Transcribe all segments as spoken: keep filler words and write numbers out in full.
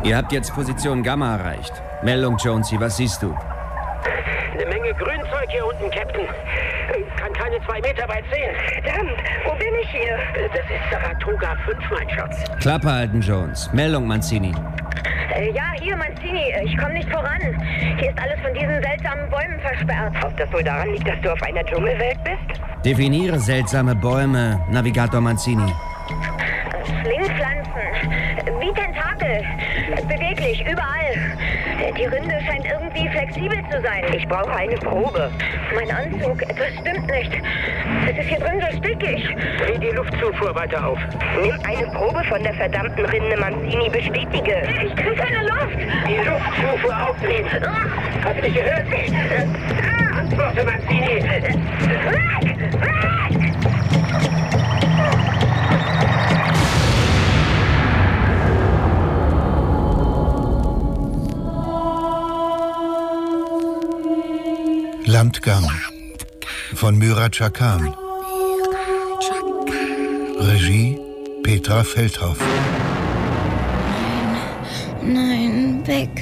Ihr habt jetzt Position Gamma erreicht. Meldung, Jonesy, was siehst du? Eine Menge Grünzeug hier unten, Captain. Kann keine zwei Meter weit sehen. Verdammt, wo bin ich hier? Das ist Saratoga fünf, mein Schatz. Klappe halten, Jones. Meldung, Mancini. Äh, ja, hier, Mancini. Ich komme nicht voran. Hier ist alles von diesen seltsamen Bäumen versperrt. Ob das wohl daran liegt, dass du auf einer Dschungelwelt bist? Definiere seltsame Bäume, Navigator Mancini. Schlingpflanzen, wie Tentakel, beweglich, überall. Die Rinde scheint irgendwie flexibel zu sein. Ich brauche eine Probe. Mein Anzug, das stimmt nicht. Es ist hier drin so stickig. Dreh die Luftzufuhr weiter auf. Nimm eine Probe von der verdammten Rinde, Mancini, bestätige. Ich kriege keine Luft. Die Luftzufuhr aufdrehen. Hast du mich gehört? Antworte, Mancini. Weg! Weg! Landgang von Myra Chakan. Regie Petra Feldhoff. Nein, nein, weg.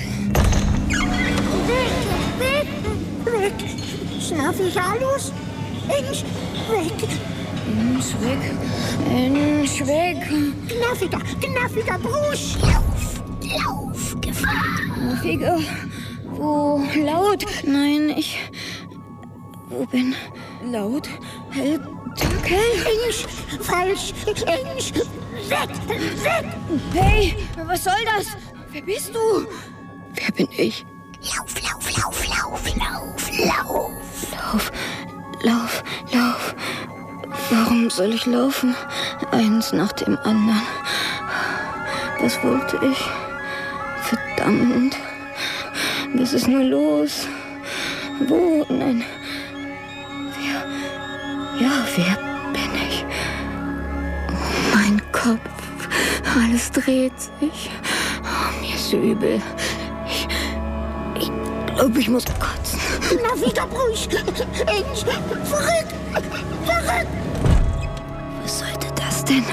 Weg, weg, weg. Snaffigalus, Ensch, weg. Ensch, weg. Ensch, weg. Knaffiger, knaffiger Brusch. Lauf, lauf, Gefahr. Knaffiger, wo? Laut. Nein, ich... Wo bin? Laut? Hell? Dunkel? Ensch, falsch, Ensch, weg, weg. Hey, was soll das? Wer bist du? Wer bin ich? Lauf, lauf, lauf, lauf, lauf, lauf. Lauf, lauf, lauf. Warum soll ich laufen? Eins nach dem anderen. Was wollte ich? Verdammt. Was ist nur los? Wo? Nein. Wer? Ja, wer bin ich? Oh, mein Kopf. Alles dreht sich. Oh, mir ist so übel. Ich, ich glaube, ich muss kotzen. Na, wieder Brusch. Ensch, verrückt, verrückt. Was sollte das denn?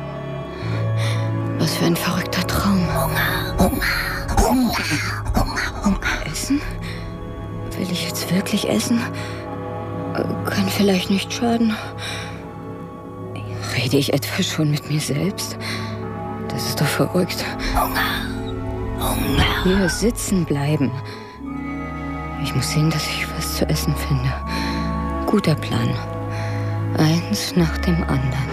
Was für ein verrückter Traum. Hunger, Hunger, Hunger, Hunger, Hunger. Essen? Will ich jetzt wirklich essen? Kann vielleicht nicht schaden. Rede ich etwa schon mit mir selbst? Das ist doch verrückt. Hunger, Hunger. Hier sitzen bleiben. Ich muss sehen, dass ich was zu essen finde. Guter Plan. Eins nach dem anderen.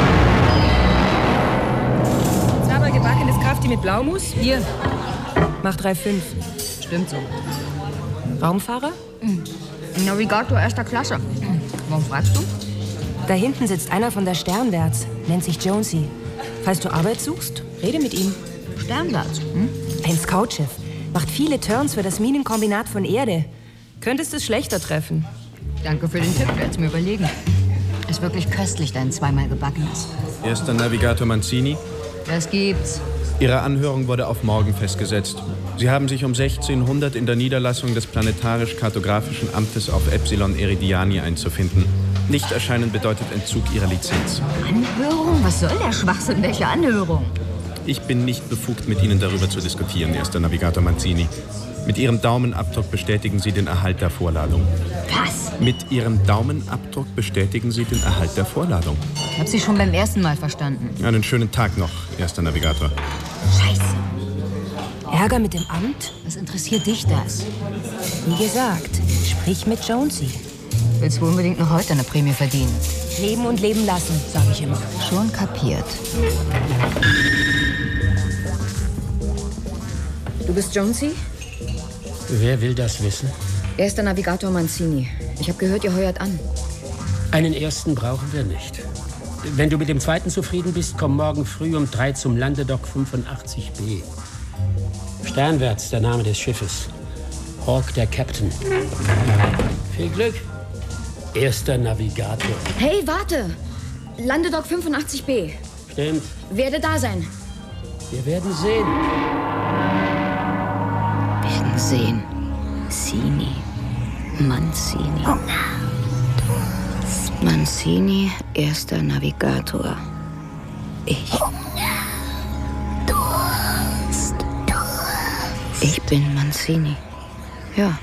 Zweimal gebackenes Krafti mit Blaumus? Hier. Mach drei Komma fünf. Stimmt so. Raumfahrer? Mhm. Navigator erster Klasse. Mhm. Warum fragst du? Da hinten sitzt einer von der Sternwärts. Nennt sich Jonesy. Falls du Arbeit suchst, rede mit ihm. Sternwärts? Hm? Ein Scoutschiff. Macht viele Turns für das Minenkombinat von Erde. Könntest es schlechter treffen. Danke für den Tipp, werd's mir überlegen. Ist wirklich köstlich, dein zweimal gebackenes. Erster Navigator Mancini. Das gibt's. Ihre Anhörung wurde auf morgen festgesetzt. Sie haben sich um sechzehnhundert in der Niederlassung des Planetarisch-Kartografischen Amtes auf Epsilon Eridiani einzufinden. Nicht erscheinen bedeutet Entzug Ihrer Lizenz. Anhörung? Was soll der Schwachsinn? Welche Anhörung? Ich bin nicht befugt, mit Ihnen darüber zu diskutieren, Erster Navigator Mancini. Mit Ihrem Daumenabdruck bestätigen Sie den Erhalt der Vorladung. Was? Mit Ihrem Daumenabdruck bestätigen Sie den Erhalt der Vorladung. Ich habe Sie schon beim ersten Mal verstanden. Einen schönen Tag noch, Erster Navigator. Scheiße. Ärger mit dem Amt? Was interessiert dich das? Wie gesagt, sprich mit Jonesy. Willst du unbedingt noch heute eine Prämie verdienen? Leben und leben lassen, sage ich immer. Schon kapiert. Du bist Jonesy? Wer will das wissen? Erster Navigator Mancini. Ich habe gehört, ihr heuert an. Einen ersten brauchen wir nicht. Wenn du mit dem zweiten zufrieden bist, komm morgen früh um drei zum Landedock fünfundachtzig B. Sternwärts, der Name des Schiffes. Hawk, der Captain. Viel Glück, erster Navigator. Hey, warte! Landedock fünfundachtzig B. Stimmt. Werde da sein. Wir werden sehen. Werden sehen. Mancini. Mancini. Mancini, erster Navigator. Ich. Durst, Durst. Ich bin Mancini. Ja.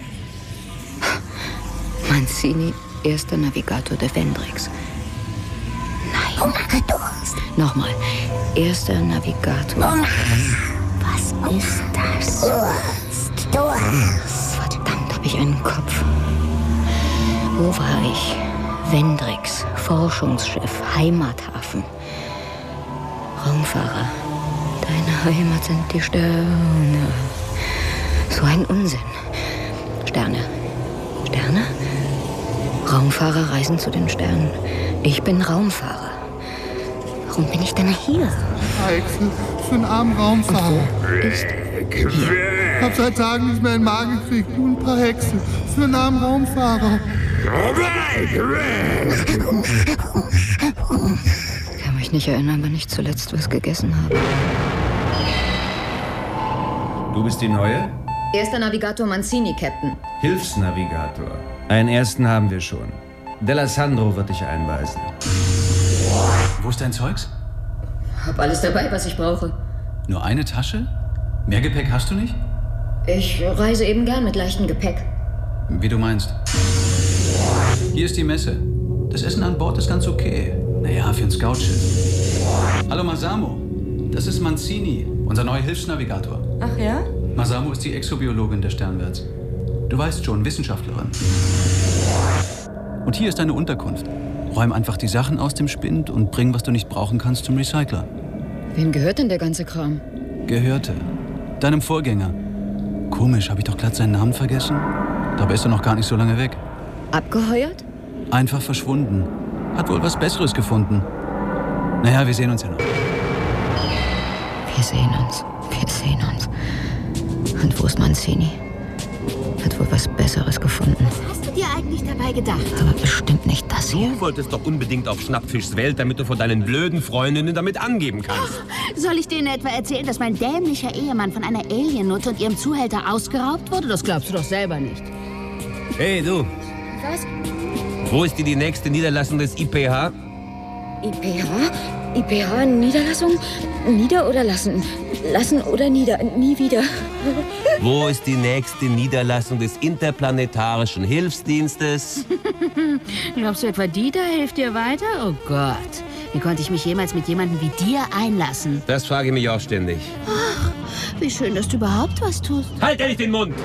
Mancini, erster Navigator der Vendrix. Nein. Hunger, Durst. Nochmal. Erster Navigator. Hunger. Was ist das? Durst. Durst. Verdammt, hab ich einen Kopf. Wo war ich? Vendrix, Forschungsschiff, Heimathafen. Raumfahrer, deine Heimat sind die Sterne. So ein Unsinn. Sterne. Sterne? Raumfahrer reisen zu den Sternen. Ich bin Raumfahrer. Warum bin ich denn hier? Hexe, für einen armen Raumfahrer. Ist Ich hab seit Tagen nicht mehr in den Magen gekriegt. Nur ein paar Hexe. Für einen armen Raumfahrer. Ich kann mich nicht erinnern, wann ich zuletzt was gegessen habe. Du bist die Neue? Erster Navigator Mancini, Captain. Hilfsnavigator. Einen ersten haben wir schon. D'Alessandro wird dich einweisen. Wo ist dein Zeugs? Hab alles dabei, was ich brauche. Nur eine Tasche? Mehr Gepäck hast du nicht? Ich reise eben gern mit leichtem Gepäck. Wie du meinst. Hier ist die Messe. Das Essen an Bord ist ganz okay. Naja, für ein Scoutschiff. Hallo Masamo. Das ist Mancini, unser neuer Hilfsnavigator. Ach ja? Masamo ist die Exobiologin der Sternwärts. Du weißt schon, Wissenschaftlerin. Und hier ist deine Unterkunft. Räum einfach die Sachen aus dem Spind und bring, was du nicht brauchen kannst, zum Recycler. Wem gehört denn der ganze Kram? Gehörte. Deinem Vorgänger. Komisch, habe ich doch glatt seinen Namen vergessen? Dabei ist er noch gar nicht so lange weg. Abgeheuert? Einfach verschwunden. Hat wohl was Besseres gefunden. Naja, wir sehen uns ja noch. Wir sehen uns. Wir sehen uns. Und wo ist Mancini? Hat wohl was Besseres gefunden. Was hast du dir eigentlich dabei gedacht? Aber bestimmt nicht das hier. Du wolltest doch unbedingt auf Schnappfischs Welt, damit du von deinen blöden Freundinnen damit angeben kannst. Oh, soll ich denen etwa erzählen, dass mein dämlicher Ehemann von einer Alien-Nutte und ihrem Zuhälter ausgeraubt wurde? Das glaubst du doch selber nicht. Hey, du. Was? Wo ist die, die nächste Niederlassung des I P H? I P H? I P H, Niederlassung? Nieder oder lassen? Lassen oder nieder? Nie wieder. Wo ist die nächste Niederlassung des Interplanetarischen Hilfsdienstes? Glaubst du etwa, die da hilft dir weiter? Oh Gott. Wie konnte ich mich jemals mit jemandem wie dir einlassen? Das frage ich mich auch ständig. Ach, wie schön, dass du überhaupt was tust. Halt endlich den Mund!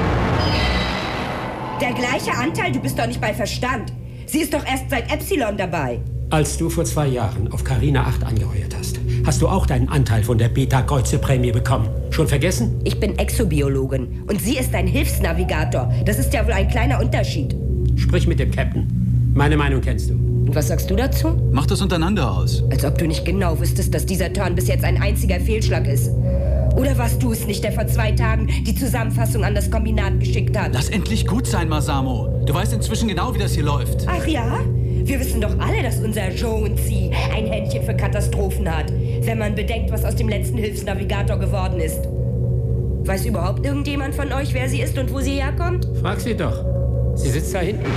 Der gleiche Anteil? Du bist doch nicht bei Verstand. Sie ist doch erst seit Epsilon dabei. Als du vor zwei Jahren auf Carina acht angeheuert hast, hast du auch deinen Anteil von der Beta-Kreuze-Prämie bekommen. Schon vergessen? Ich bin Exobiologin und sie ist ein Hilfsnavigator. Das ist ja wohl ein kleiner Unterschied. Sprich mit dem Captain. Meine Meinung kennst du. Und was sagst du dazu? Mach das untereinander aus. Als ob du nicht genau wüsstest, dass dieser Turn bis jetzt ein einziger Fehlschlag ist. Oder warst du es nicht, der vor zwei Tagen die Zusammenfassung an das Kombinat geschickt hat? Lass endlich gut sein, Masamo. Du weißt inzwischen genau, wie das hier läuft. Ach ja? Wir wissen doch alle, dass unser Jonesy ein Händchen für Katastrophen hat. Wenn man bedenkt, was aus dem letzten Hilfsnavigator geworden ist. Weiß überhaupt irgendjemand von euch, wer sie ist und wo sie herkommt? Frag sie doch. Sie sitzt da hinten.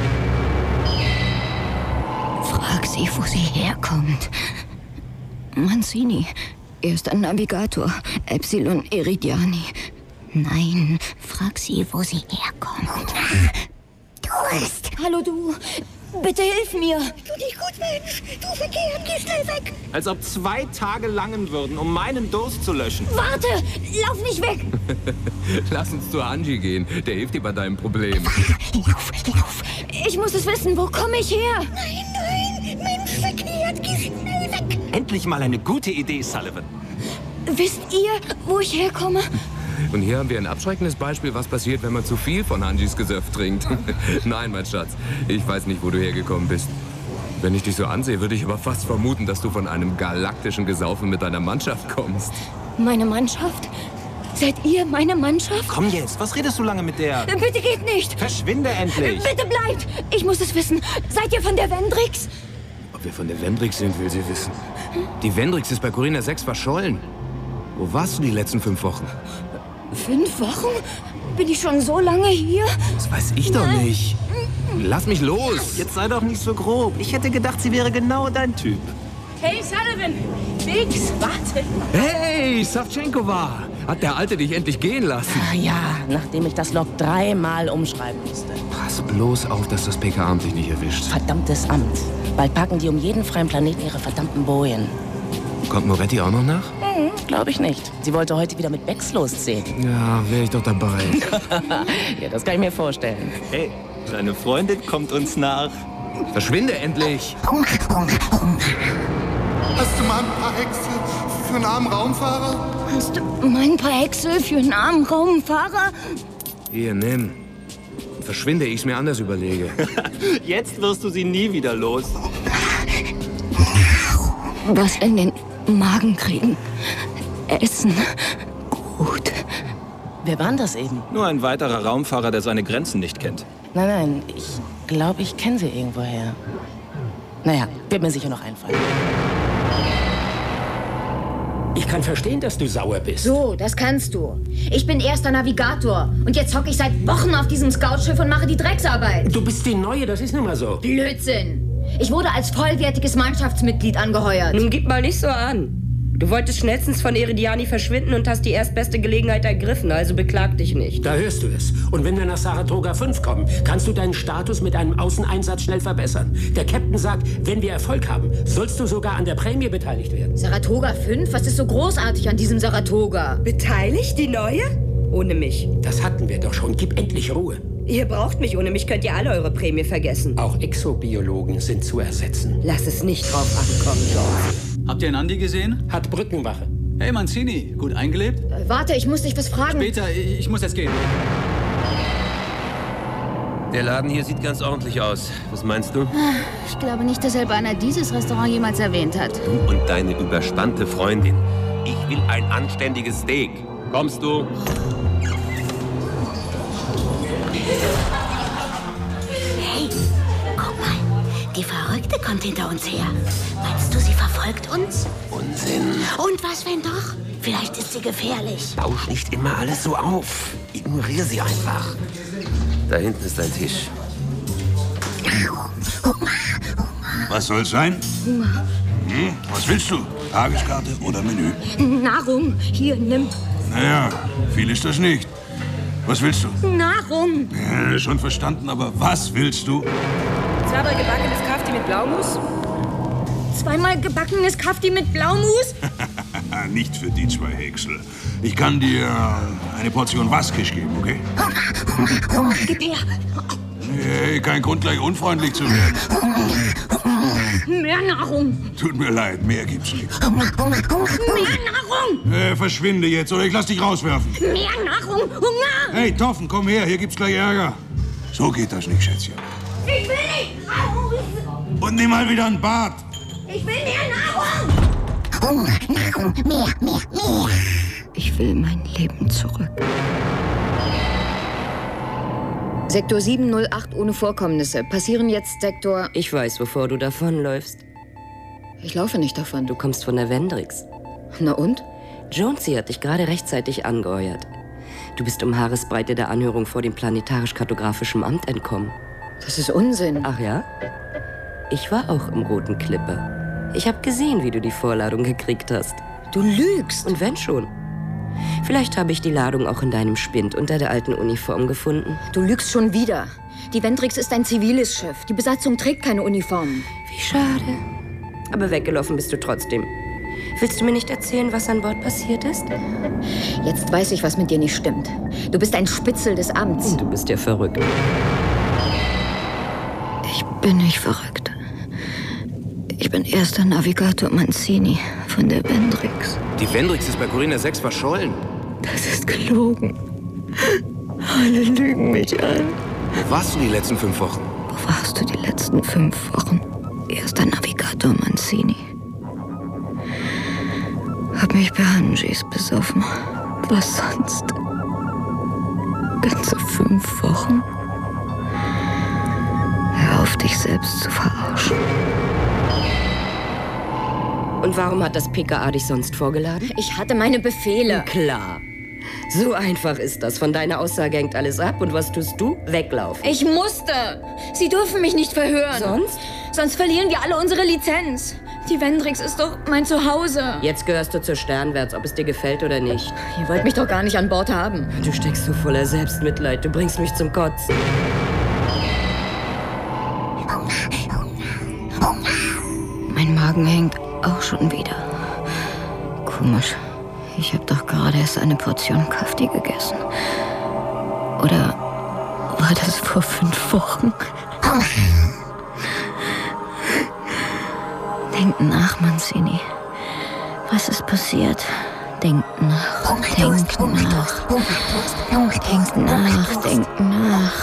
Frag sie, wo sie herkommt. Mancini, erster Navigator, Epsilon Eridiani. Nein, frag sie, wo sie herkommt. Durst! Hallo du, bitte hilf mir. Tu dich gut, Mensch. Du verkehrt, geh schnell weg. Als ob zwei Tage langen würden, um meinen Durst zu löschen. Warte, lauf nicht weg. Lass uns zu Angie gehen. Der hilft dir bei deinem Problem. Lauf, lauf. Ich muss es wissen, wo komme ich her? Nein, nein, Mensch, verkehrt, geh schnell weg. Endlich mal eine gute Idee, Sullivan. Wisst ihr, wo ich herkomme? Und hier haben wir ein abschreckendes Beispiel, was passiert, wenn man zu viel von Angies Gesöff trinkt. Nein, mein Schatz, ich weiß nicht, wo du hergekommen bist. Wenn ich dich so ansehe, würde ich aber fast vermuten, dass du von einem galaktischen Gesaufen mit deiner Mannschaft kommst. Meine Mannschaft? Seid ihr meine Mannschaft? Komm jetzt, was redest du lange mit der? Bitte geht nicht. Verschwinde endlich. Bitte bleibt. Ich muss es wissen. Seid ihr von der Vendrix? Ob wir von der Vendrix sind, will sie wissen. Die Vendrix ist bei Corinna sechs verschollen. Wo warst du die letzten fünf Wochen? Fünf Wochen? Bin ich schon so lange hier? Das weiß ich doch nicht. Lass mich los. Jetzt sei doch nicht so grob. Ich hätte gedacht, sie wäre genau dein Typ. Hey, Sullivan! Biggs, warte! Hey, Savchenkova! Hat der Alte dich endlich gehen lassen? Ja, nachdem ich das Log dreimal umschreiben musste. Pass bloß auf, dass das P K-Amt dich nicht erwischt. Verdammtes Amt. Bald packen die um jeden freien Planeten ihre verdammten Bojen. Kommt Moretti auch noch nach? Hm, glaube ich nicht. Sie wollte heute wieder mit Becks losziehen. Ja, wäre ich doch dabei. Ja, das kann ich mir vorstellen. Hey, deine Freundin kommt uns nach. Verschwinde endlich! Hast du mal ein paar Hexe für einen armen Raumfahrer? Hast du mal ein paar Hexe für einen armen Raumfahrer? Hier, nimm. Verschwinde, ich es mir anders überlege. Jetzt wirst du sie nie wieder los. Was in den Magen kriegen. Essen. Gut. Wer war denn das eben? Nur ein weiterer Raumfahrer, der seine Grenzen nicht kennt. Nein, nein, ich glaube, ich kenne sie irgendwoher. Naja, wird mir sicher noch einfallen. Ich kann verstehen, dass du sauer bist. So, das kannst du. Ich bin erster Navigator. Und jetzt hocke ich seit Wochen auf diesem Scoutschiff und mache die Drecksarbeit. Du bist die Neue, das ist nun mal so. Blödsinn. Ich wurde als vollwertiges Mannschaftsmitglied angeheuert. Nun gib mal nicht so an. Du wolltest schnellstens von Eridiani verschwinden und hast die erstbeste Gelegenheit ergriffen, also beklag dich nicht. Da hörst du es. Und wenn wir nach Saratoga fünf kommen, kannst du deinen Status mit einem Außeneinsatz schnell verbessern. Der Captain sagt, wenn wir Erfolg haben, sollst du sogar an der Prämie beteiligt werden. Saratoga fünf? Was ist so großartig an diesem Saratoga? Beteiligt, die Neue? Ohne mich. Das hatten wir doch schon. Gib endlich Ruhe. Ihr braucht mich. Ohne mich könnt ihr alle eure Prämie vergessen. Auch Exobiologen sind zu ersetzen. Lass es nicht drauf ankommen, George. Habt ihr einen Andi gesehen? Hat Brückenwache. Hey, Mancini, gut eingelebt? Äh, warte, ich muss dich was fragen. Später, ich, ich muss jetzt gehen. Der Laden hier sieht ganz ordentlich aus. Was meinst du? Ich glaube nicht, dass Albana dieses Restaurant jemals erwähnt hat. Du und deine überspannte Freundin. Ich will ein anständiges Steak. Kommst du? Hey, guck mal. Die Verrückte kommt hinter uns her. Meinst du, sie verfolgt uns? Unsinn. Und was, wenn doch? Vielleicht ist sie gefährlich. Bausch nicht immer alles so auf. Ignoriere sie einfach. Da hinten ist dein Tisch. Was soll's sein? Hunger. Hm? Was willst du? Tageskarte oder Menü? Nahrung. Hier, nimm. Naja, viel ist das nicht. Was willst du? Nahrung. Ja, schon verstanden, aber was willst du? Zweimal gebackenes Kafti mit Blaumus. Zweimal gebackenes Kafti mit Blaumus? Nicht für die zwei Häcksel. Ich kann dir eine Portion Waskisch geben, okay? Gib her. Hey, kein Grund, gleich unfreundlich zu werden. Mehr Nahrung. Tut mir leid, mehr gibt's nicht. Mehr Nahrung. Äh, verschwinde jetzt, oder ich lass dich rauswerfen. Mehr Nahrung. Hunger. Hey, Toffen, komm her, hier gibt's gleich Ärger. So geht das nicht, Schätzchen. Ich will nicht raus. Und nimm mal wieder ein Bad. Ich will mehr Nahrung. Nahrung, mehr, mehr, mehr. Ich will mein Leben zurück. Sektor sieben null acht ohne Vorkommnisse. Passieren jetzt Sektor... Ich weiß, wovor du davonläufst. Ich laufe nicht davon. Du kommst von der Vendrix. Na und? Jonesy hat dich gerade rechtzeitig angeheuert. Du bist um Haaresbreite der Anhörung vor dem Planetarisch-Kartografischen Amt entkommen. Das ist Unsinn. Ach ja? Ich war auch im Roten Clipper. Ich habe gesehen, wie du die Vorladung gekriegt hast. Du lügst. Und wenn schon. Vielleicht habe ich die Ladung auch in deinem Spind unter der alten Uniform gefunden. Du lügst schon wieder. Die Vendrix ist ein ziviles Schiff. Die Besatzung trägt keine Uniform. Wie schade. Aber weggelaufen bist du trotzdem. Willst du mir nicht erzählen, was an Bord passiert ist? Jetzt weiß ich, was mit dir nicht stimmt. Du bist ein Spitzel des Amts. Du bist ja verrückt. Ich bin nicht verrückt. Ich bin erster Navigator Mancini von der Vendrix. Die Vendrix ist bei Corina sechs verschollen. Das ist gelogen. Alle lügen mich an. Wo warst du die letzten fünf Wochen? Wo warst du die letzten fünf Wochen? Erster Navigator Mancini. Hab mich bei Hanjis besoffen. Was sonst? Ganze fünf Wochen? Hör auf, dich selbst zu verarschen. Und warum hat das P K A dich sonst vorgeladen? Ich hatte meine Befehle. Klar. So einfach ist das. Von deiner Aussage hängt alles ab. Und was tust du? Weglaufen. Ich musste. Sie dürfen mich nicht verhören. Sonst? Sonst verlieren wir alle unsere Lizenz. Die Vendrix ist doch mein Zuhause. Jetzt gehörst du zur Sternwärts, ob es dir gefällt oder nicht. Ihr wollt mich doch gar nicht an Bord haben. Du steckst so voller Selbstmitleid. Du bringst mich zum Kotzen. Mein Magen hängt auch schon wieder. Komisch. Ich habe doch gerade erst eine Portion Kafti gegessen. Oder war das vor fünf Wochen? Denkt nach, Mancini. Was ist passiert? Denkt nach, denkt nach. Denkt nach, denkt nach.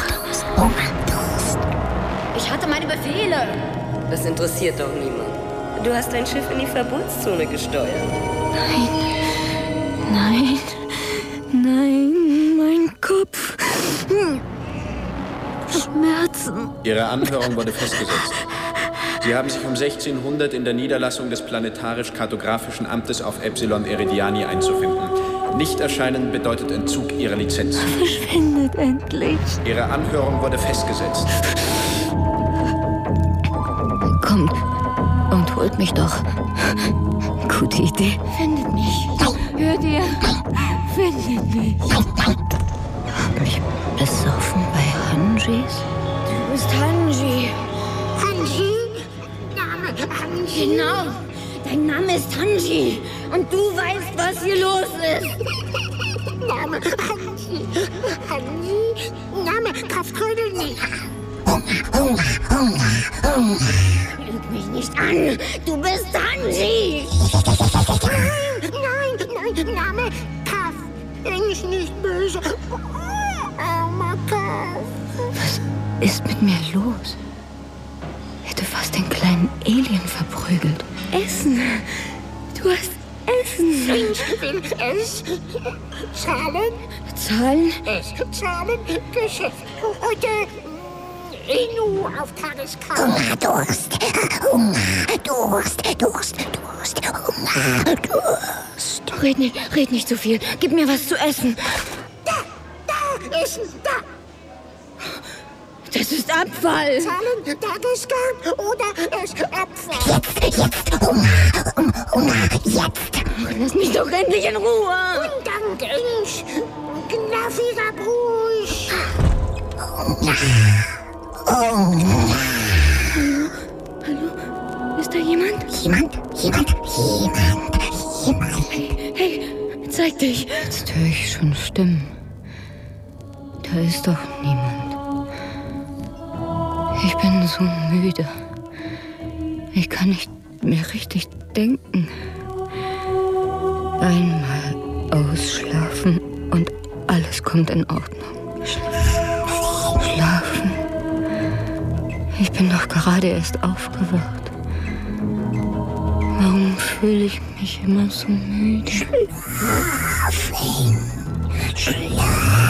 Ich hatte meine Befehle. Das interessiert doch niemand. Du hast dein Schiff in die Verbotszone gesteuert. Nein, nein, nein, mein Kopf. Schmerzen. Ihre Anhörung wurde festgesetzt. Sie haben sich um sechzehnhundert in der Niederlassung des Planetarisch-Kartografischen Amtes auf Epsilon Eridiani einzufinden. Nicht erscheinen bedeutet Entzug Ihrer Lizenz. Verschwindet endlich. Ihre Anhörung wurde festgesetzt. Kommt und holt mich doch. Gute Idee. Findet mich. Hört ihr? Findet mich. Hab ich besoffen bei Hanjis? Du bist Hanji. Hanji? Name Hanji? Genau. Dein Name ist Hanji. Und du weißt, was hier los ist. Name Hanji. Hanji? Name Kraftrödelny. Lüg mich nicht an. Du bist Hanji. Nein, nein, nein. Name Kaff. Englisch nicht böse. Armer Kaff. Was ist mit mir los? Hätte fast den kleinen Alien verprügelt. Essen. Du hast Essen. Ich will es. Zahlen. Zahlen? Es. Zahlen. Geschäft. Heute Inu auf Tageskarte. Hunger, Durst. Hunger, Durst, Durst, Durst, Hunger, Durst. Red nicht, red nicht so viel. Gib mir was zu essen. Da, da, Essen, da. Das ist Abfall. Zahlen, Tageskarte oder es Abfall. Jetzt, jetzt, Hunger, Hunger, jetzt. Lass mich doch endlich in Ruhe. Und dank Ensch, knaffiger Bruch. Hunger. Oh. Hallo? Hallo? Ist da jemand? Jemand? Jemand? Jemand? Jemand? Hey, hey, zeig dich. Jetzt höre ich schon Stimmen. Da ist doch niemand. Ich bin so müde. Ich kann nicht mehr richtig denken. Einmal ausschlafen und alles kommt in Ordnung. Schlafen. Ich bin doch gerade erst aufgewacht. Warum fühle ich mich immer so müde? Schlafen. Schlafen.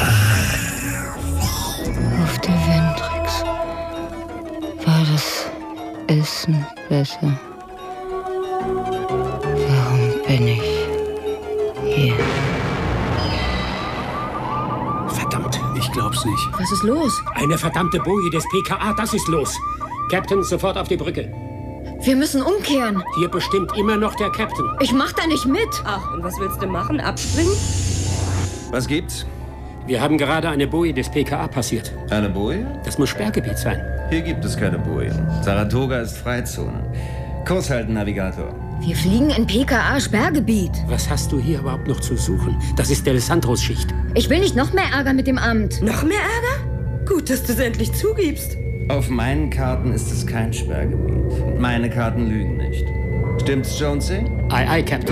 Auf der Vendrix war das Essen besser. Warum bin ich hier? Verdammt, ich glaub's nicht. Was ist los? Eine verdammte Boje des P K A, das ist los. Captain, sofort auf die Brücke. Wir müssen umkehren. Hier bestimmt immer noch der Captain. Ich mach da nicht mit. Ach, und was willst du machen? Abspringen? Was gibt's? Wir haben gerade eine Boje des P K A passiert. Eine Boje? Das muss Sperrgebiet sein. Hier gibt es keine Bojen. Saratoga ist Freizone. Kurs halten, Navigator. Wir fliegen in P K A-Sperrgebiet. Was hast du hier überhaupt noch zu suchen? Das ist Del Sandros Schicht. Ich will nicht noch mehr Ärger mit dem Amt. Noch mehr Ärger? Gut, dass du es endlich zugibst. Auf meinen Karten ist es kein Sperrgebiet. Und meine Karten lügen nicht. Stimmt's, Jonesy? Aye, aye, Captain.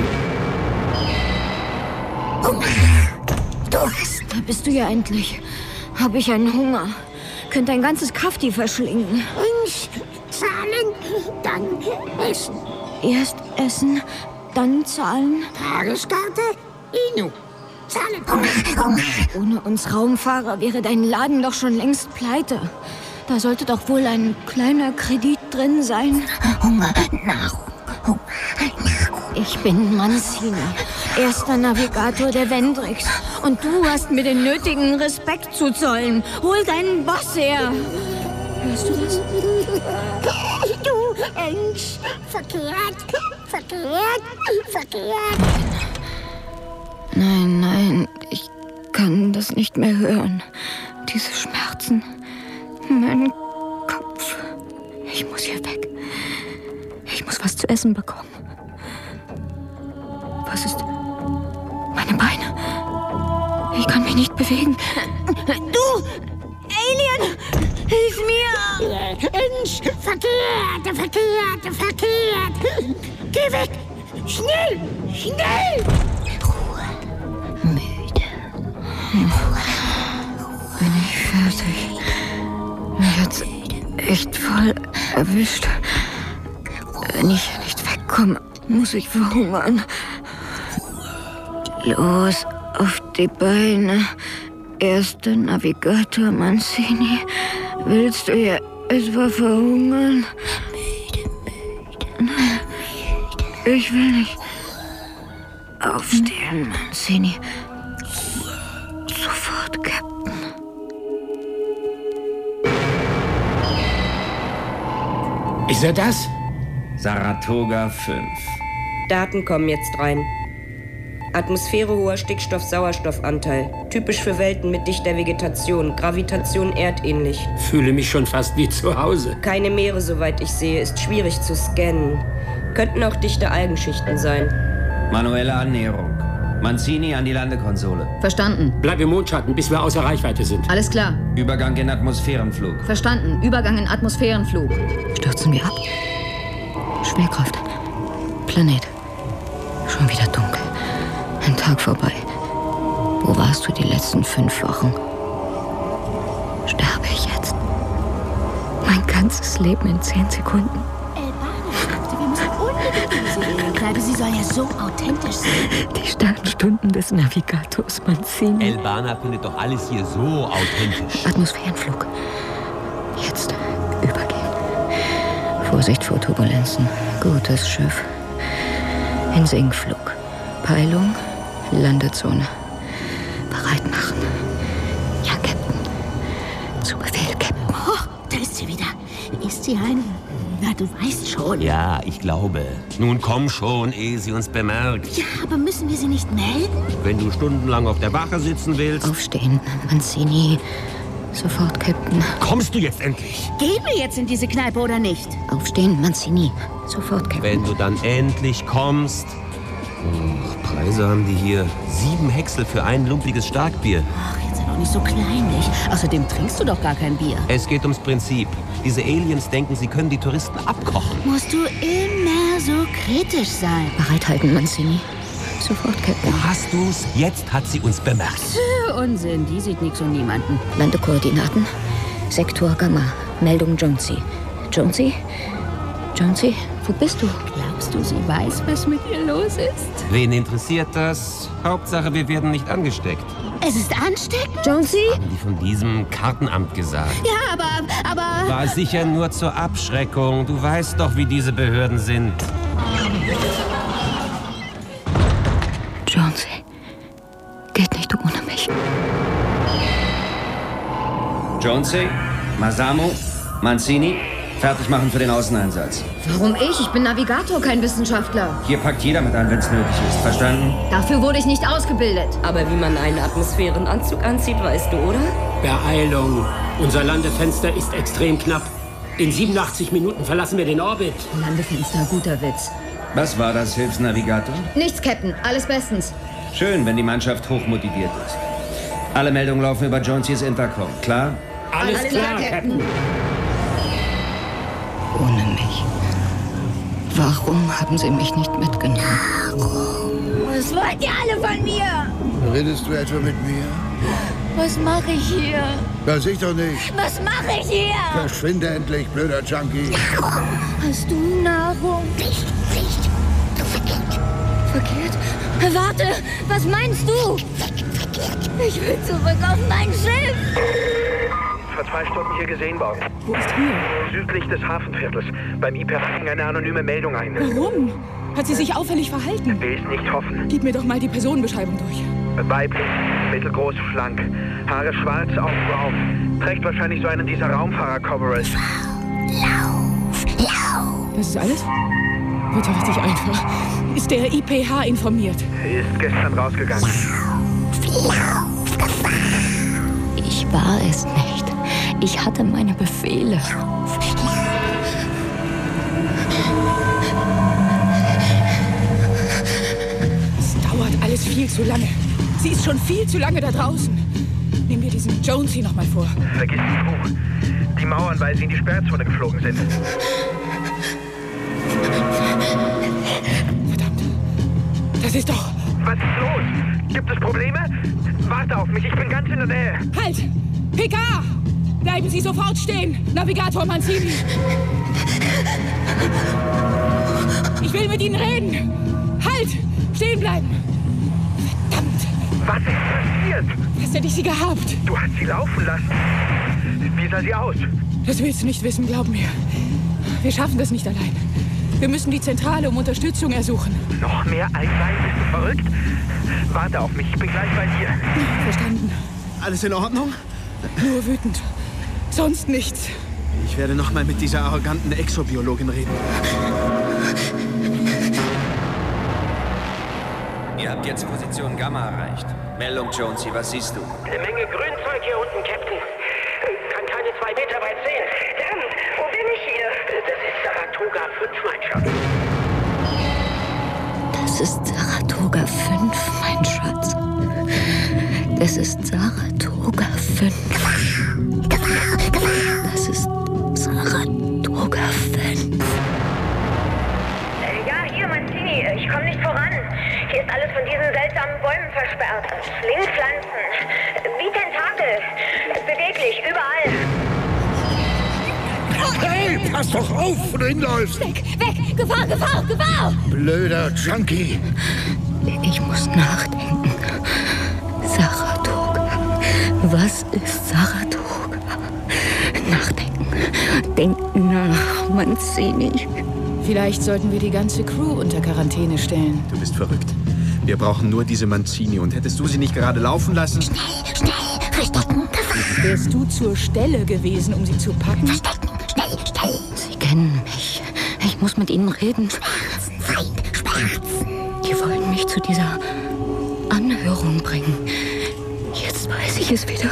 Hunger. Durst. Da bist du ja endlich. Hab ich einen Hunger. Könnt ein ganzes Kafti verschlingen. Ensch, zahlen, dann essen. Erst essen, dann zahlen. Tageskarte, Inu. Zahlen. Hunger, Hunger. Ohne uns Raumfahrer wäre dein Laden doch schon längst pleite. Da sollte doch wohl ein kleiner Kredit drin sein. Hunger, Nahrung, Hunger, Nahrung. Ich bin Mancini, erster Navigator der Vendrix. Und du hast mir den nötigen Respekt zu zollen. Hol deinen Boss her. Hörst du das? Du Ensch, verkehrt, verkehrt, verkehrt. Nein, nein, ich kann das nicht mehr hören. Diese Schmerzen, mein Kopf. Ich muss hier weg. Ich muss was zu essen bekommen. Was ist? Meine Beine. Ich kann mich nicht bewegen. Du! Alien! Hilf mir! Ensch! Verkehrt! Verkehrt! Verkehrt! Geh weg! Schnell! Schnell! Ruhe. Müde. Bin ich fertig. Mich hat's echt voll erwischt. Wenn ich hier nicht wegkomme, muss ich verhungern. Los, auf die Beine. Erster Navigator Mancini. Willst du ja etwa verhungern? Nein, ich will nicht aufstehen, Mancini. Sofort, Captain. Ist er das? Saratoga fünf. Daten kommen jetzt rein. Atmosphäre hoher Stickstoff-Sauerstoffanteil. Typisch für Welten mit dichter Vegetation. Gravitation erdähnlich. Fühle mich schon fast wie zu Hause. Keine Meere, soweit ich sehe. Ist schwierig zu scannen. Könnten auch dichte Algenschichten sein. Manuelle Annäherung. Mancini an die Landekonsole. Verstanden. Bleib im Mondschatten, bis wir außer Reichweite sind. Alles klar. Übergang in Atmosphärenflug. Verstanden. Übergang in Atmosphärenflug. Stürzen wir ab. Schwerkraft. Planet. Schon wieder dunkel. Ein Tag vorbei. Wo warst du die letzten fünf Wochen? Sterbe ich jetzt? Mein ganzes Leben in zehn Sekunden. Wir müssen unbedingt diese Alienkneipe. Sie soll ja so authentisch sein. Die Sternstunden des Navigators Mancini. Elbana findet doch alles hier so authentisch. Atmosphärenflug. Jetzt übergehen. Vorsicht vor Turbulenzen. Gutes Schiff. In Sinkflug. Peilung. Landezone. Bereit machen. Ja, Captain. Zu Befehl, Captain. Oh, da ist sie wieder. Ist sie ein... Na, du weißt schon. Ja, ich glaube. Nun komm schon, ehe sie uns bemerkt. Ja, aber müssen wir sie nicht melden? Wenn du stundenlang auf der Wache sitzen willst... Aufstehen, Mancini. Sofort, Captain. Kommst du jetzt endlich? Gehen wir jetzt in diese Kneipe oder nicht? Aufstehen, Mancini. Sofort, Captain. Wenn du dann endlich kommst... Oh, Preise haben die hier. Sieben Häcksel für ein lumpiges Starkbier. Ach, jetzt sei doch nicht so kleinlich. Außerdem trinkst du doch gar kein Bier. Es geht ums Prinzip. Diese Aliens denken, sie können die Touristen abkochen. Musst du immer so kritisch sein. Bereithalten, Mancini. Sofort, Captain. Wo hast du's? Jetzt hat sie uns bemerkt. Tö, Unsinn, die sieht nix und niemanden. Landekoordinaten. Sektor Gamma. Meldung Jonesy. Jonesy? Jonesy, wo bist du? Glaubst du, sie weiß, was mit ihr los ist? Wen interessiert das? Hauptsache, wir werden nicht angesteckt. Es ist ansteckend? Jonesy? Haben die von diesem Kartenamt gesagt. Ja, aber, aber... War sicher nur zur Abschreckung. Du weißt doch, wie diese Behörden sind. Jonesy, geht nicht ohne mich. Jonesy, Masamo, Mancini, fertig machen für den Außeneinsatz. Warum ich? Ich bin Navigator, kein Wissenschaftler. Hier packt jeder mit an, wenn es nötig ist. Verstanden? Dafür wurde ich nicht ausgebildet. Aber wie man einen Atmosphärenanzug anzieht, weißt du, oder? Beeilung. Unser Landefenster ist extrem knapp. In siebenundachtzig Minuten verlassen wir den Orbit. Landefenster, guter Witz. Was war das, Hilfsnavigator? Nichts, Captain. Alles bestens. Schön, wenn die Mannschaft hochmotiviert ist. Alle Meldungen laufen über Jonesys Intercom. Klar? Alles, Alles klar, klar, Captain. Ohne mich. Warum haben Sie mich nicht mitgenommen? Was wollt ihr alle von mir? Redest du etwa mit mir? Was mache ich hier? Weiß ich doch nicht. Was mache ich hier? Verschwinde endlich, blöder Junkie. Hast du Nahrung? Nicht, nicht. Du verkehrt. Verkehrt? Warte, was meinst du? Verkehrt. Ich will zurück auf mein Schiff. Vor zwei Stunden hier gesehen worden. Wo ist hier? Südlich des Hafenviertels. Beim I P A ging eine anonyme Meldung ein. Warum? Hat sie sich auffällig verhalten? Will es nicht hoffen. Gib mir doch mal die Personenbeschreibung durch. Weiblich, mittelgroß, schlank. Haare schwarz, Augen braun. Trägt wahrscheinlich so einen dieser Raumfahrer-Coveralls. Lauf, lauf. Das ist alles? Wird doch richtig einfach. Ist der I P H informiert? Ist gestern rausgegangen. Ich war es nicht. Ich hatte meine Befehle. Es dauert alles viel zu lange. Sie ist schon viel zu lange da draußen. Nimm dir diesen Jonesy noch mal vor. Vergiss die Crew. Die Mauern, weil sie in die Sperrzone geflogen sind. Verdammt. Das ist doch... Was ist los? Gibt es Probleme? Warte auf mich, ich bin ganz in der Nähe. Halt! P K! Bleiben Sie sofort stehen! Navigator Mancini! Ich will mit Ihnen reden! Halt! Stehen bleiben! Verdammt! Was ist passiert? Was hätte ich sie gehabt? Du hast sie laufen lassen. Wie sah sie aus? Das willst du nicht wissen, glaub mir. Wir schaffen das nicht allein. Wir müssen die Zentrale um Unterstützung ersuchen. Noch mehr Einwein? Bist du verrückt? Warte auf mich, ich bin gleich bei dir. Verstanden. Alles in Ordnung? Nur wütend. Sonst nichts. Ich werde noch mal mit dieser arroganten Exobiologin reden. Ihr habt jetzt Position Gamma erreicht. Meldung, Jonesy, was siehst du? Eine Menge Grünzeug hier unten, Captain. Kann keine zwei Meter weit sehen. Verdammt, wo bin ich hier? Das ist Saratoga fünf, mein Schatz. Das ist Saratoga fünf, mein Schatz. Das ist Saratoga fünf. Das ist Saratoga fünf. Äh, ja, hier, Mancini. Ich komme nicht voran. Hier ist alles von diesen seltsamen Bäumen versperrt. Schlingpflanzen. Wie Tentakel. Beweglich, überall. Hey, pass doch auf, wo du hinläufst! Weg, weg! Gefahr, Gefahr, Gefahr! Blöder Junkie! Ich muss nachdenken. Saratoga. Was ist Saratoga? Nachdenken. Denken nach, Mancini. Vielleicht sollten wir die ganze Crew unter Quarantäne stellen. Du bist verrückt. Wir brauchen nur diese Mancini. Und hättest du sie nicht gerade laufen lassen? Schnell, schnell, verstecken. Wärst du zur Stelle gewesen, um sie zu packen? Verstecken, schnell, schnell. Sie kennen mich. Ich muss mit ihnen reden. Schwarzen, Feind, Schwarzen. Die wollen mich zu dieser Anhörung bringen. Jetzt weiß ich es wieder.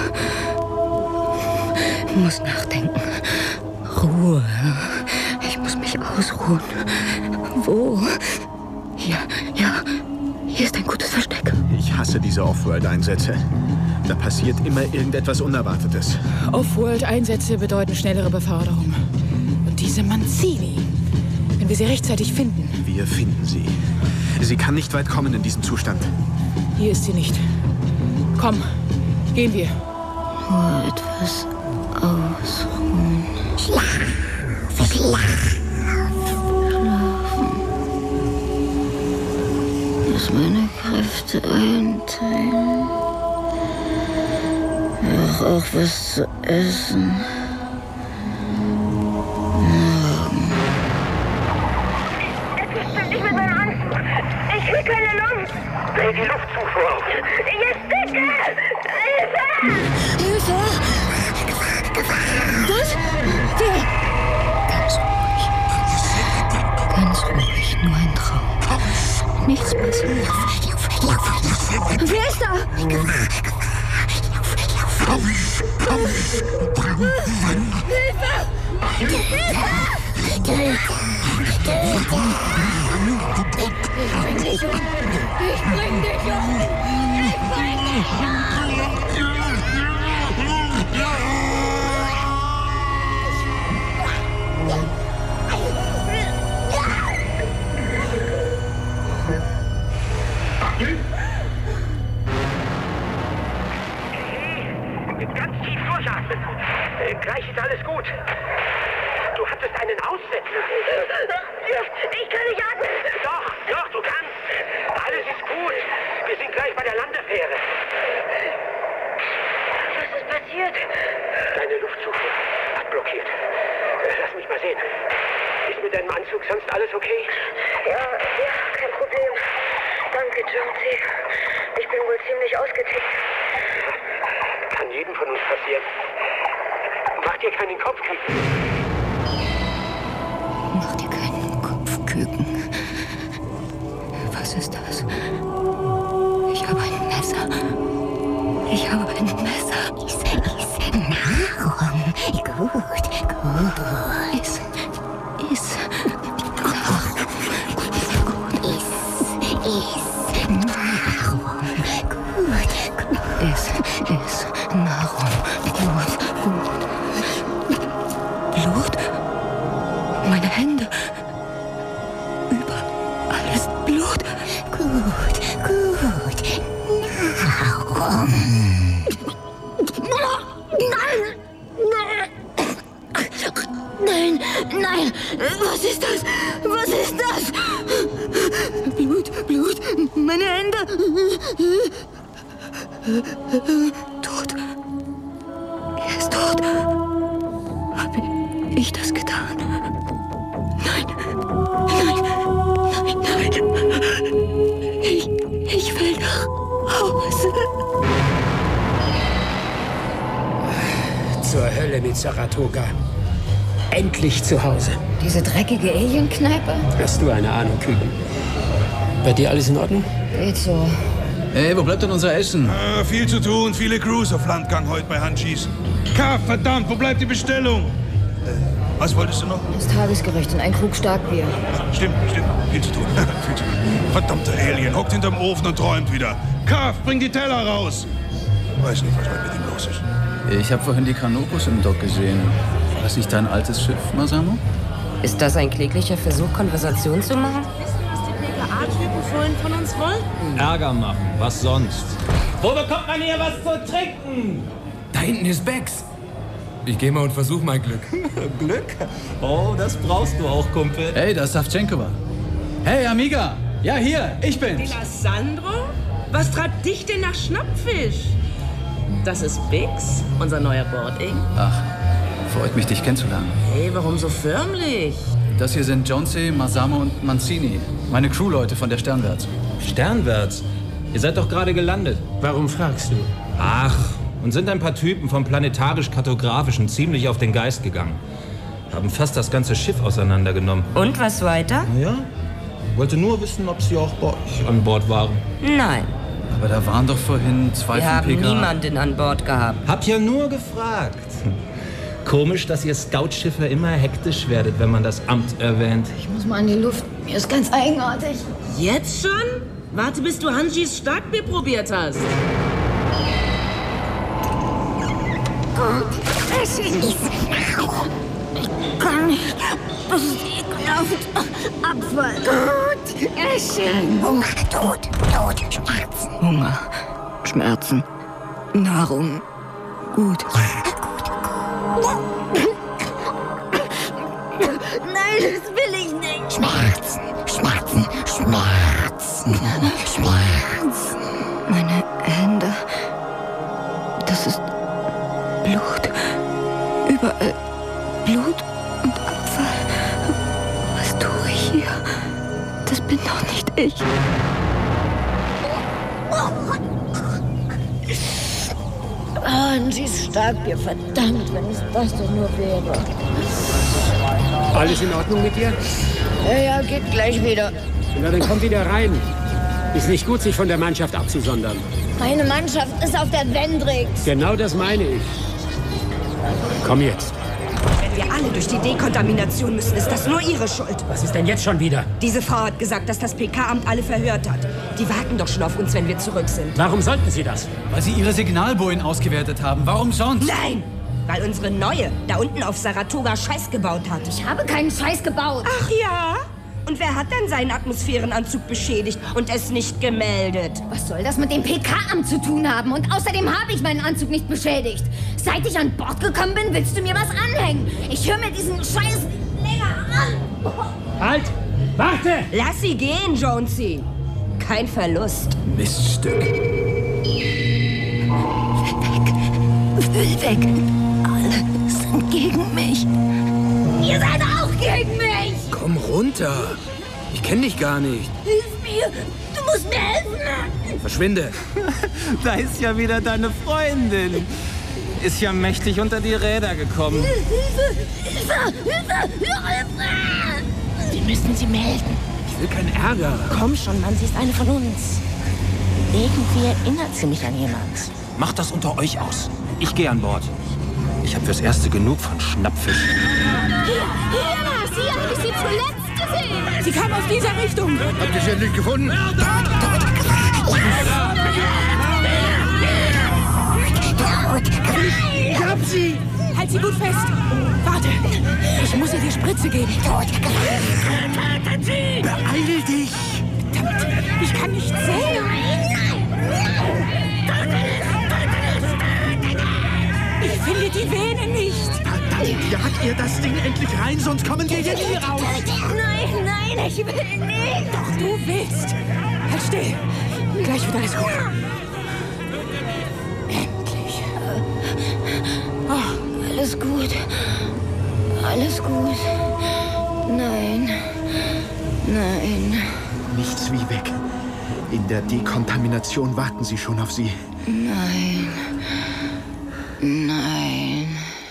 Ich muss nachdenken. Ruhe. Ich muss mich ausruhen. Wo? Hier, ja. Hier ist ein gutes Versteck. Ich hasse diese Off-World-Einsätze. Da passiert immer irgendetwas Unerwartetes. Off-World-Einsätze bedeuten schnellere Beförderung. Und diese Mancini, wenn wir sie rechtzeitig finden. Wir finden sie. Sie kann nicht weit kommen in diesem Zustand. Hier ist sie nicht. Komm, gehen wir. Nur etwas ausruhen. Schlafen. Schlafen. Lass meine Kräfte einteilen. Auch, auch was zu essen. Morgen. Etwas stimmt nicht mit meinem Anzug. Ich will keine Luft. Dreh die Luftzufuhr auf. Ich ersticke. Hilfe! Hilfe! Was? Wer? Ganz ruhig. Ganz ruhig. Nur ein Traum. Nichts passiert. Wer ist da? Hilfe! Hilfe! Ich bring dich um! Ich bring dich um! Ich bring dich um! Ganz tief durchatmen. Äh, gleich ist alles gut. Du hattest einen Aussetzer. Ich kann nicht atmen. Doch, doch, du kannst. Alles ist gut. Wir sind gleich bei der Landefähre. Was ist passiert? Deine Luftzufuhr hat blockiert. Äh, Lass mich mal sehen. Ist mit deinem Anzug sonst alles okay? Ja, ja, kein Problem. Danke, Jonesy. Ich bin wohl ziemlich ausgetickt. Kann jedem von uns passieren. Mach dir keinen Kopf, Krieg. Mach dir keinen Ich habe ein Messer. Iss, iss, Nahrung. Gut, gut. Iss, iss. Nahrung. Gut, iss, iss. Nahrung. Gut, gut. Iss, iss. Nahrung. Gut, gut. Blut? Meine Hände. Überall ist Blut. Gut, gut. Nahrung. Nein, nein, was ist das? Was ist das? Blut, Blut, meine Hände. Tot. Er ist tot. Habe ich das getan? Nein, nein, nein, nein. Ich, ich will nach Hause. Zur Hölle mit Saratoga. Endlich zu Hause. Diese dreckige Alien-Kneipe? Hast du eine Ahnung, Küken? Bei dir alles in Ordnung? Geht so. Ey, wo bleibt denn unser Essen? Äh, viel zu tun, viele Crews auf Landgang heute bei Handschießen. K, verdammt, wo bleibt die Bestellung? Äh, was wolltest du noch? Das Tagesgericht und ein Krug Starkbier. Stimmt, stimmt, viel zu tun. viel zu tun. Verdammter Alien, hockt hinterm Ofen und träumt wieder. K, bring die Teller raus. Weiß nicht, was mit ihm los ist. Ich habe vorhin die Kanopus im Dock gesehen. War das nicht dein altes Schiff, Masamo? Ist das ein kläglicher Versuch, Konversation zu machen? Wissen, was die P K A-Typen vorhin von uns wollten? Ärger machen, was sonst? Wo bekommt man hier was zu trinken? Da hinten ist Bex. Ich gehe mal und versuch mein Glück. Glück? Oh, das brauchst du auch, Kumpel. Hey, da ist Savchenkova. Hey, Amiga. Ja, hier, ich bin's. De Sandro? Was treibt dich denn nach Schnappfisch? Das ist Bix, unser neuer Boarding. Ach, freut mich, dich kennenzulernen. Hey, warum so förmlich? Das hier sind Jonesy, Masamo und Mancini. Meine Crewleute von der Sternwärts. Sternwärts? Ihr seid doch gerade gelandet. Warum fragst du? Ach, und sind ein paar Typen vom planetarisch-kartografischen ziemlich auf den Geist gegangen. Haben fast das ganze Schiff auseinandergenommen. Und was weiter? Ja, wollte nur wissen, ob sie auch bei euch an Bord waren. Nein. Aber da waren doch vorhin zwei Wir von P K. haben niemanden an Bord gehabt. Hab ja nur gefragt. Komisch, dass ihr Scoutschiffe immer hektisch werdet, wenn man das Amt erwähnt. Ich muss mal in die Luft. Mir ist ganz eigenartig. Jetzt schon? Warte, bis du Hanjis Starkbier probiert hast. Gut, es ist Nahrung. Ich kann nicht. Das ist ekelhaft. Abfall. Gut, Essen. Hunger, Tod, Tod, Schmerzen. Hunger, Schmerzen, Nahrung. Gut. Nein, das will ich nicht. Schmerzen, Schmerzen, Schmerzen, Schmerzen. Meine Hände. Das ist Blut. Überall Blut und Abfall. Was tue ich hier? Das bin doch nicht ich. Hanjis Starkbier, verdammt, wenn es das doch nur wäre. Alles in Ordnung mit dir? Ja, ja, geht gleich wieder. Na, dann komm wieder rein. Ist nicht gut, sich von der Mannschaft abzusondern. Meine Mannschaft ist auf der Vendrix. Genau das meine ich. Komm jetzt. Wenn wir alle durch die Dekontamination müssen, ist das nur ihre Schuld. Was ist denn jetzt schon wieder? Diese Frau hat gesagt, dass das P K-Amt alle verhört hat. Die warten doch schon auf uns, wenn wir zurück sind. Warum sollten sie das? Weil sie ihre Signalbojen ausgewertet haben. Warum sonst? Nein! Weil unsere Neue da unten auf Saratoga Scheiß gebaut hat. Ich habe keinen Scheiß gebaut. Ach ja? Und wer hat denn seinen Atmosphärenanzug beschädigt und es nicht gemeldet? Was soll das mit dem P K-Amt zu tun haben? Und außerdem habe ich meinen Anzug nicht beschädigt. Seit ich an Bord gekommen bin, willst du mir was anhängen. Ich höre mir diesen Scheiß nicht länger an. Halt! Warte! Lass sie gehen, Jonesy. Kein Verlust. Miststück. Will weg. Alle sind gegen mich. Ihr seid auch gegen mich. Komm runter. Ich kenne dich gar nicht. Hilf mir. Du musst mir helfen. Verschwinde. Da ist ja wieder deine Freundin. Ist ja mächtig unter die Räder gekommen. Hilfe! Hilfe! Hilfe! Hilfe! Wir müssen sie melden. Ich will keinen Ärger. Komm schon, Mann, sie ist eine von uns. Irgendwie erinnert sie mich an jemand. Macht das unter euch aus. Ich gehe an Bord. Ich habe fürs Erste genug von Schnappfisch. Hier, hier war sie, habe ich sie zuletzt gesehen. Sie kam aus dieser Richtung. Habt ihr sie endlich gefunden? Ich hab sie. Halt sie gut fest. Warte, ich muss ihr die Spritze geben. Beeil dich. Verdammt, ich kann nicht sehen. Ich finde die Vene nicht. Verdammt, jagt ihr das Ding endlich rein, sonst kommen wir hier nie raus. Nein, nein, ich will nicht. Doch du willst. Halt still. Gleich wird alles gut. Endlich. Oh, alles gut. Alles gut. Nein. Nein. Nichts wie weg. In der Dekontamination warten sie schon auf sie. Nein. Nein.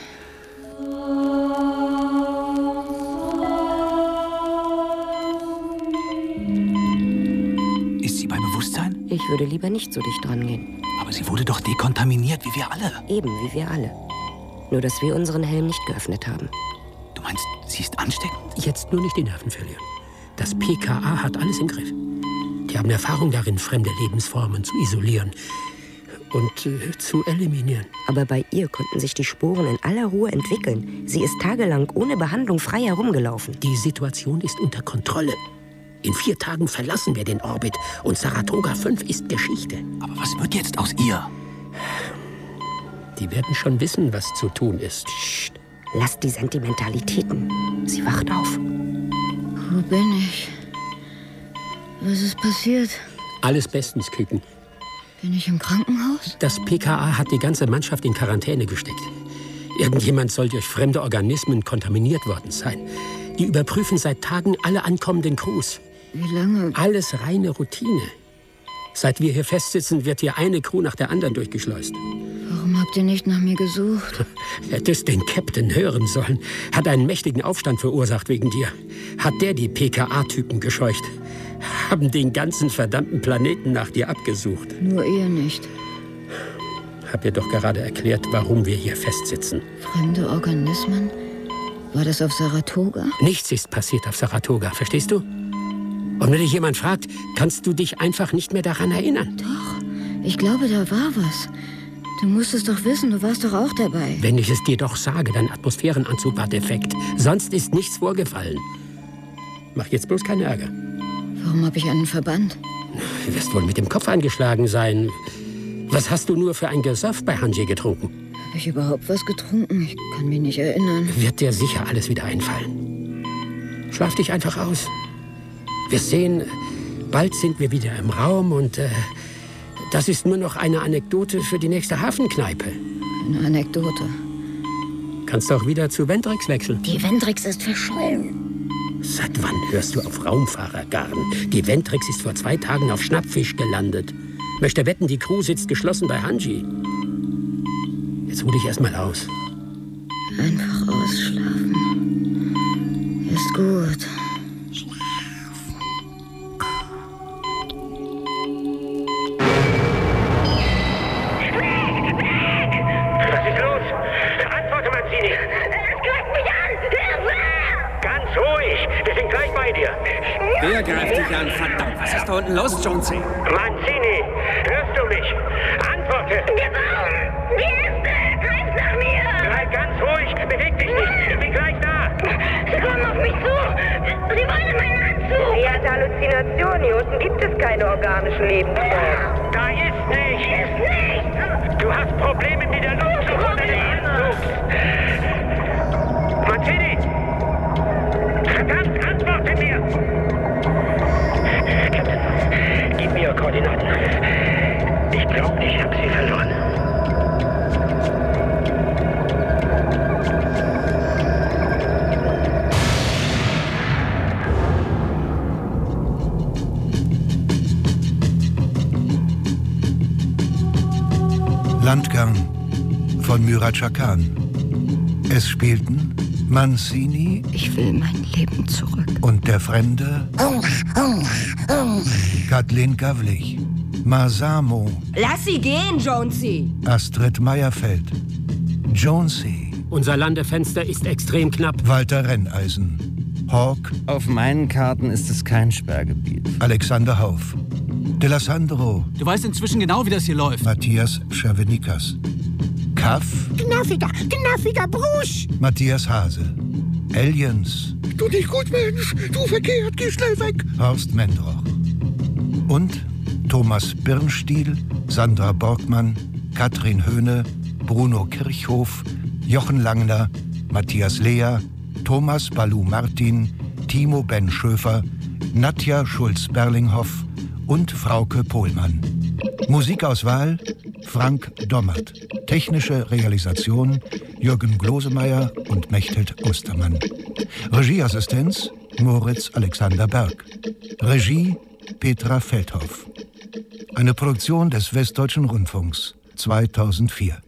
Ist sie bei Bewusstsein? Ich würde lieber nicht so dicht dran gehen. Aber sie wurde doch dekontaminiert, wie wir alle. Eben, wie wir alle. Nur, dass wir unseren Helm nicht geöffnet haben. Du meinst, sie ist ansteckend? Jetzt nur nicht die Nerven verlieren. Das P K A hat alles im Griff. Die haben Erfahrung darin, fremde Lebensformen zu isolieren und äh, zu eliminieren. Aber bei ihr konnten sich die Sporen in aller Ruhe entwickeln. Sie ist tagelang ohne Behandlung frei herumgelaufen. Die Situation ist unter Kontrolle. In vier Tagen verlassen wir den Orbit und Saratoga fünf ist Geschichte. Aber was wird jetzt aus ihr? Die werden schon wissen, was zu tun ist. Psst. Lass die Sentimentalitäten. Sie wacht auf. Wo bin ich? Was ist passiert? Alles bestens, Küken. Bin ich im Krankenhaus? Das P K A hat die ganze Mannschaft in Quarantäne gesteckt. Irgendjemand soll durch fremde Organismen kontaminiert worden sein. Die überprüfen seit Tagen alle ankommenden Crews. Wie lange? Alles reine Routine. Seit wir hier festsitzen, wird hier eine Crew nach der anderen durchgeschleust. Warum habt ihr nicht nach mir gesucht? Hättest den Captain hören sollen. Hat einen mächtigen Aufstand verursacht wegen dir. Hat der die P K A-Typen gescheucht. Haben den ganzen verdammten Planeten nach dir abgesucht. Nur ihr nicht. Hab dir doch gerade erklärt, warum wir hier festsitzen. Fremde Organismen? War das auf Saratoga? Nichts ist passiert auf Saratoga, verstehst du? Und wenn dich jemand fragt, kannst du dich einfach nicht mehr daran erinnern. Doch, ich glaube, da war was. Du musst es doch wissen, du warst doch auch dabei. Wenn ich es dir doch sage, dein Atmosphärenanzug war defekt. Sonst ist nichts vorgefallen. Mach jetzt bloß keinen Ärger. Warum habe ich einen Verband? Du wirst wohl mit dem Kopf eingeschlagen sein. Was hast du nur für ein Gesöff bei Hanji getrunken? Habe ich überhaupt was getrunken? Ich kann mich nicht erinnern. Wird dir sicher alles wieder einfallen. Schlaf dich einfach aus. Wir sehen, bald sind wir wieder im Raum und äh, das ist nur noch eine Anekdote für die nächste Hafenkneipe. Eine Anekdote. Kannst auch wieder zu Vendrix wechseln. Die Vendrix ist verschollen. Seit wann hörst du auf Raumfahrergarn? Die Vendrix ist vor zwei Tagen auf Schnappfisch gelandet. Möchte wetten, die Crew sitzt geschlossen bei Hanji. Jetzt ruh dich erst mal aus. Einfach ausschlafen. Ist gut. Was ist los? Antworte, Mancini. Es greift mich an! Hilfe! Ganz ruhig. Wir sind gleich bei dir. Wer greift dich an? Verdammt, was ist da unten los, Jonesy? Mancini, hörst du mich? Antworte. Der Baum! Die Äste! Greift nach mir! Bleib ganz ruhig. Beweg dich nicht. Ich bin gleich da. Sie kommen auf mich zu! Sie wollen meinen Anzug! Sie hat Halluzinationen. Hier unten gibt es keine organischen Lebensformen. Da ist nicht. Hier ist nichts! Du hast Probleme mit der Luftzufuhr deines Anzugs. Mancini! Verdammt, antworte mir! Captain, gib mir Ihre Koordinaten. Ich glaube, ich habe sie verloren. Landgang von Murad Chakan. Es spielten Mancini. Ich will mein Leben zurück. Und der Fremde. Kathleen Gavlich. Masamo. Lass sie gehen, Jonesy. Astrid Meyerfeld. Jonesy. Unser Landefenster ist extrem knapp. Walter Renneisen. Hawk. Auf meinen Karten ist es kein Sperrgebiet. Alexander Hauf. D'Alessandro. Du weißt inzwischen genau, wie das hier läuft. Matthias Schervenikas. Kaff. Knaffiger, knaffiger Brusch. Matthias Hase. Aliens. Tu dich gut, Mensch. Du verkehrt, geh schnell weg. Horst Mendroch. Und Thomas Birnstiel, Sandra Borgmann, Katrin Höhne, Bruno Kirchhof, Jochen Langner, Matthias Lea, Thomas Balu Martin, Timo Ben Schöfer, Nadja Schulz-Berlinghoff und Frauke Pohlmann. Musikauswahl Frank Dommert. Technische Realisation Jürgen Glosemeyer und Mechthild Ostermann. Regieassistenz Moritz Alexander Berg. Regie Petra Feldhoff. Eine Produktion des Westdeutschen Rundfunks zweitausendvier.